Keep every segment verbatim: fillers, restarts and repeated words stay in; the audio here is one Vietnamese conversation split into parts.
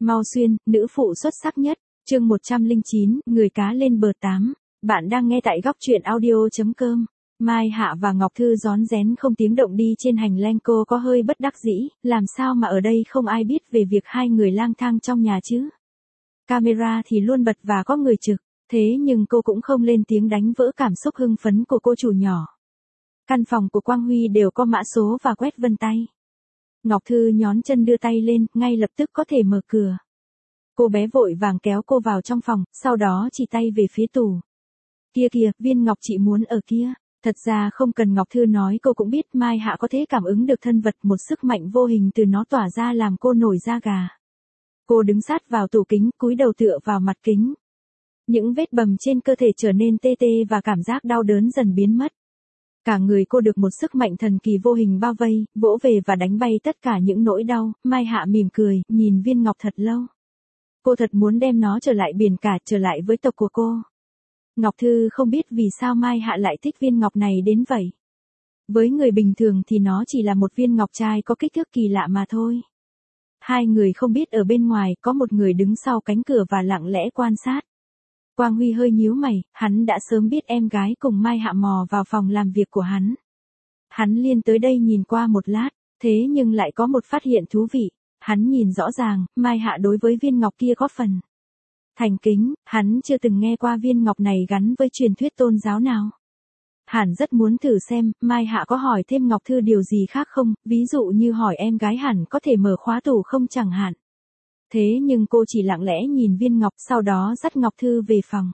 Mao Xuyên, nữ phụ xuất sắc nhất, chương một trăm lẻ chín, người cá lên bờ tám. Bạn đang nghe tại góc truyện audio.com. Mai Hạ và Ngọc Thư rón rén không tiếng động đi trên hành lang, cô có hơi bất đắc dĩ, làm sao mà ở đây không ai biết về việc hai người lang thang trong nhà chứ. Camera thì luôn bật và có người trực, thế nhưng cô cũng không lên tiếng đánh vỡ cảm xúc hưng phấn của cô chủ nhỏ. Căn phòng của Quang Huy đều có mã số và quét vân tay. Ngọc Thư nhón chân đưa tay lên, ngay lập tức có thể mở cửa. Cô bé vội vàng kéo cô vào trong phòng, sau đó chỉ tay về phía tủ. Kia kìa, viên ngọc chị muốn ở kia. Thật ra không cần Ngọc Thư nói cô cũng biết Mai Hạ có thể cảm ứng được thân vật, một sức mạnh vô hình từ nó tỏa ra làm cô nổi da gà. Cô đứng sát vào tủ kính, cúi đầu tựa vào mặt kính. Những vết bầm trên cơ thể trở nên tê tê và cảm giác đau đớn dần biến mất. Cả người cô được một sức mạnh thần kỳ vô hình bao vây, vỗ về và đánh bay tất cả những nỗi đau. Mai Hạ mỉm cười, nhìn viên ngọc thật lâu. Cô thật muốn đem nó trở lại biển cả, trở lại với tộc của cô. Ngọc Thư không biết vì sao Mai Hạ lại thích viên ngọc này đến vậy. Với người bình thường thì nó chỉ là một viên ngọc trai có kích thước kỳ lạ mà thôi. Hai người không biết ở bên ngoài có một người đứng sau cánh cửa và lặng lẽ quan sát. Quang Huy hơi nhíu mày, hắn đã sớm biết em gái cùng Mai Hạ mò vào phòng làm việc của hắn. Hắn liền tới đây nhìn qua một lát, thế nhưng lại có một phát hiện thú vị. Hắn nhìn rõ ràng, Mai Hạ đối với viên ngọc kia có phần thành kính, hắn chưa từng nghe qua viên ngọc này gắn với truyền thuyết tôn giáo nào. Hắn rất muốn thử xem, Mai Hạ có hỏi thêm Ngọc Thư điều gì khác không, ví dụ như hỏi em gái hẳn có thể mở khóa tủ không chẳng hạn. Thế nhưng cô chỉ lặng lẽ nhìn viên ngọc, sau đó dắt Ngọc Thư về phòng.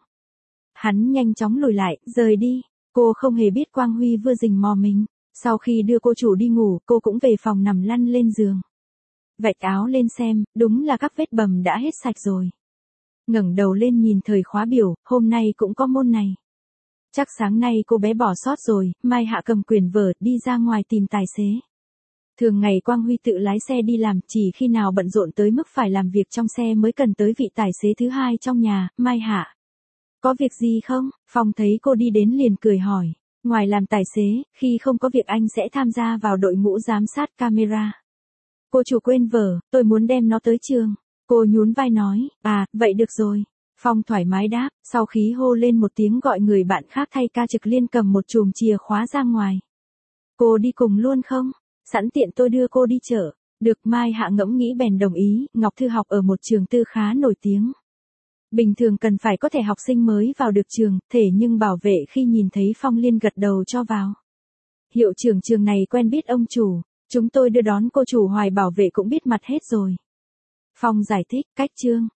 Hắn nhanh chóng lùi lại, rời đi. Cô không hề biết Quang Huy vừa rình mò mình. Sau khi đưa cô chủ đi ngủ, cô cũng về phòng nằm lăn lên giường. Vạch áo lên xem, đúng là các vết bầm đã hết sạch rồi. Ngẩng đầu lên nhìn thời khóa biểu, hôm nay cũng có môn này. Chắc sáng nay cô bé bỏ sót rồi. Mai Hạ cầm quyển vở, đi ra ngoài tìm tài xế. Thường ngày Quang Huy tự lái xe đi làm, chỉ khi nào bận rộn tới mức phải làm việc trong xe mới cần tới vị tài xế thứ hai trong nhà. Mai Hạ, có việc gì không? Phong thấy cô đi đến liền cười hỏi. Ngoài làm tài xế, khi không có việc anh sẽ tham gia vào đội ngũ giám sát camera. Cô chủ quên vở, tôi muốn đem nó tới trường. Cô nhún vai nói, à, vậy được rồi. Phong thoải mái đáp, sau khí hô lên một tiếng gọi người bạn khác thay ca trực liên cầm một chùm chìa khóa ra ngoài. Cô đi cùng luôn không? Sẵn tiện tôi đưa cô đi chợ. Được. Mai Hạ ngẫm nghĩ bèn đồng ý. Ngọc Thư học ở một trường tư khá nổi tiếng. Bình thường cần phải có thể học sinh mới vào được trường, thể nhưng bảo vệ khi nhìn thấy Phong liên gật đầu cho vào. Hiệu trưởng trường này quen biết ông chủ. Chúng tôi đưa đón cô chủ, Hoài bảo vệ cũng biết mặt hết rồi. Phong giải thích, cách chương